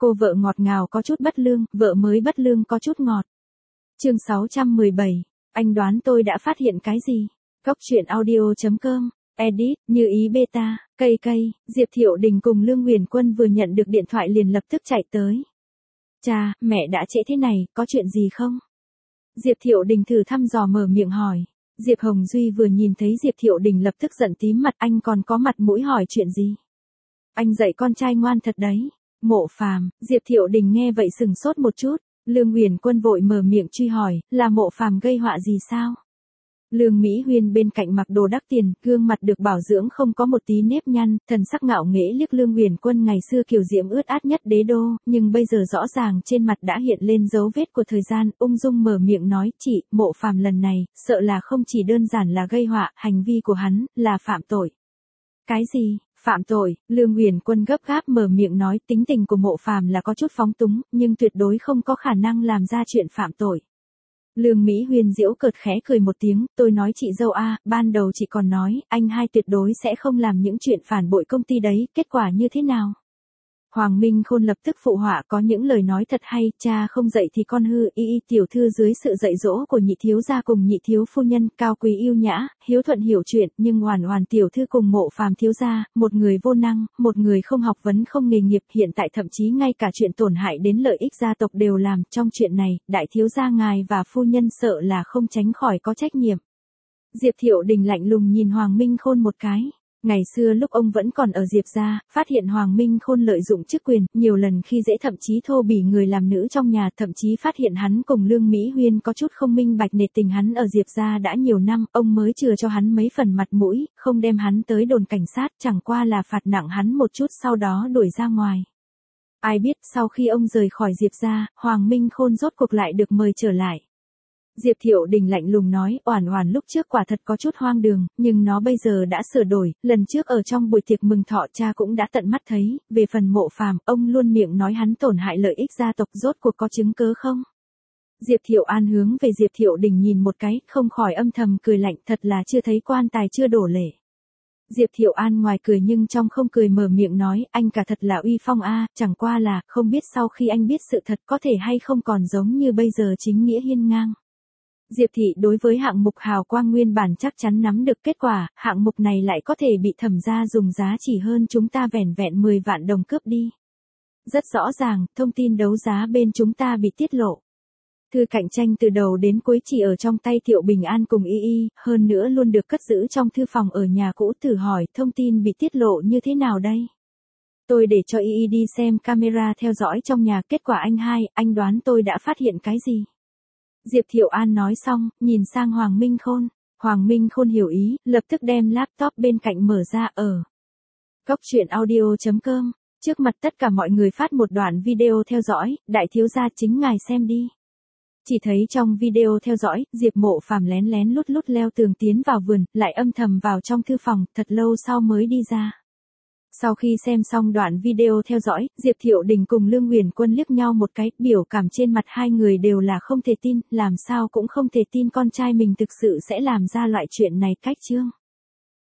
Cô vợ ngọt ngào có chút bất lương, vợ mới bất lương có chút ngọt. Chương 617. Anh đoán tôi đã phát hiện cái gì? Góc truyện audio.com. Edit, Như Ý Beta, cây, Diệp Thiệu Đình cùng Lương Huyền Quân vừa nhận được điện thoại liền lập tức chạy tới. Cha, mẹ đã trễ thế này, có chuyện gì không? Diệp Thiệu Đình thử thăm dò mở miệng hỏi. Diệp Hồng Duy vừa nhìn thấy Diệp Thiệu Đình lập tức giận tím mặt, anh còn có mặt mũi hỏi chuyện gì? Anh dạy con trai ngoan thật đấy. Mộ Phàm. Diệp Thiệu Đình nghe vậy sừng sốt một chút. Lương Huyền Quân vội mở miệng truy hỏi, là Mộ Phàm gây họa gì sao? Lương Mỹ Huyên bên cạnh mặc đồ đắt tiền, gương mặt được bảo dưỡng không có một tí nếp nhăn, thần sắc ngạo nghễ liếc Lương Huyền Quân ngày xưa kiều diễm ướt át nhất đế đô, nhưng bây giờ rõ ràng trên mặt đã hiện lên dấu vết của thời gian, ung dung mở miệng nói, chị, Mộ Phàm lần này, sợ là không chỉ đơn giản là gây họa, hành vi của hắn, là phạm tội. Cái gì? Phạm tội? Lương Huyền Quân gấp gáp mở miệng nói, tính tình của Mộ Phàm là có chút phóng túng, nhưng tuyệt đối không có khả năng làm ra chuyện phạm tội. Lương Mỹ Huyên giễu cợt khẽ cười một tiếng, tôi nói chị dâu a, ban đầu chị còn nói, anh hai tuyệt đối sẽ không làm những chuyện phản bội công ty đấy, kết quả như thế nào? Hoàng Minh Khôn lập tức phụ họa có những lời nói thật hay, cha không dạy thì con hư, y tiểu thư dưới sự dạy dỗ của nhị thiếu gia cùng nhị thiếu phu nhân, cao quý yêu nhã, hiếu thuận hiểu chuyện, nhưng Hoàn tiểu thư cùng Mộ Phàm thiếu gia, một người vô năng, một người không học vấn không nghề nghiệp, hiện tại thậm chí ngay cả chuyện tổn hại đến lợi ích gia tộc đều làm, trong chuyện này, đại thiếu gia ngài và phu nhân sợ là không tránh khỏi có trách nhiệm. Diệp Thiệu Đình lạnh lùng nhìn Hoàng Minh Khôn một cái. Ngày xưa lúc ông vẫn còn ở Diệp gia, phát hiện Hoàng Minh Khôn lợi dụng chức quyền, nhiều lần khi dễ thậm chí thô bỉ người làm nữ trong nhà, thậm chí phát hiện hắn cùng Lương Mỹ Huyên có chút không minh bạch nề tình hắn ở Diệp gia đã nhiều năm, ông mới chừa cho hắn mấy phần mặt mũi, không đem hắn tới đồn cảnh sát, chẳng qua là phạt nặng hắn một chút sau đó đuổi ra ngoài. Ai biết sau khi ông rời khỏi Diệp gia, Hoàng Minh Khôn rốt cuộc lại được mời trở lại. Diệp Thiệu Đình lạnh lùng nói, Oản lúc trước quả thật có chút hoang đường, nhưng nó bây giờ đã sửa đổi, lần trước ở trong buổi tiệc mừng thọ cha cũng đã tận mắt thấy, về phần Mộ Phàm, ông luôn miệng nói hắn tổn hại lợi ích gia tộc, rốt cuộc có chứng cớ không? Diệp Thiệu An hướng về Diệp Thiệu Đình nhìn một cái, không khỏi âm thầm cười lạnh, thật là chưa thấy quan tài chưa đổ lệ. Diệp Thiệu An ngoài cười nhưng trong không cười mở miệng nói, anh cả thật là uy phong a, chẳng qua là, không biết sau khi anh biết sự thật có thể hay không còn giống như bây giờ chính nghĩa hiên ngang. Diệp thị đối với hạng mục hào quang nguyên bản chắc chắn nắm được kết quả, hạng mục này lại có thể bị thẩm gia dùng giá chỉ hơn chúng ta vẻn vẹn 10 vạn đồng cướp đi. Rất rõ ràng, thông tin đấu giá bên chúng ta bị tiết lộ. Thư cạnh tranh từ đầu đến cuối chỉ ở trong tay Thiệu Bình An cùng Y, hơn nữa luôn được cất giữ trong thư phòng ở nhà cũ, thử hỏi thông tin bị tiết lộ như thế nào đây? Tôi để cho Y đi xem camera theo dõi trong nhà, kết quả anh đoán tôi đã phát hiện cái gì? Diệp Thiệu An nói xong, nhìn sang Hoàng Minh Khôn. Hoàng Minh Khôn hiểu ý, lập tức đem laptop bên cạnh mở ra ở. Góc truyện audio.com. Trước mặt tất cả mọi người phát một đoạn video theo dõi, đại thiếu gia chính ngài xem đi. Chỉ thấy trong video theo dõi, Diệp Mộ Phàm lén lút leo tường tiến vào vườn, lại âm thầm vào trong thư phòng, thật lâu sau mới đi ra. Sau khi xem xong đoạn video theo dõi, Diệp Thiệu Đình cùng Lương Huyền Quân liếc nhau một cái, biểu cảm trên mặt hai người đều là không thể tin, làm sao cũng không thể tin con trai mình thực sự sẽ làm ra loại chuyện này. Cách chương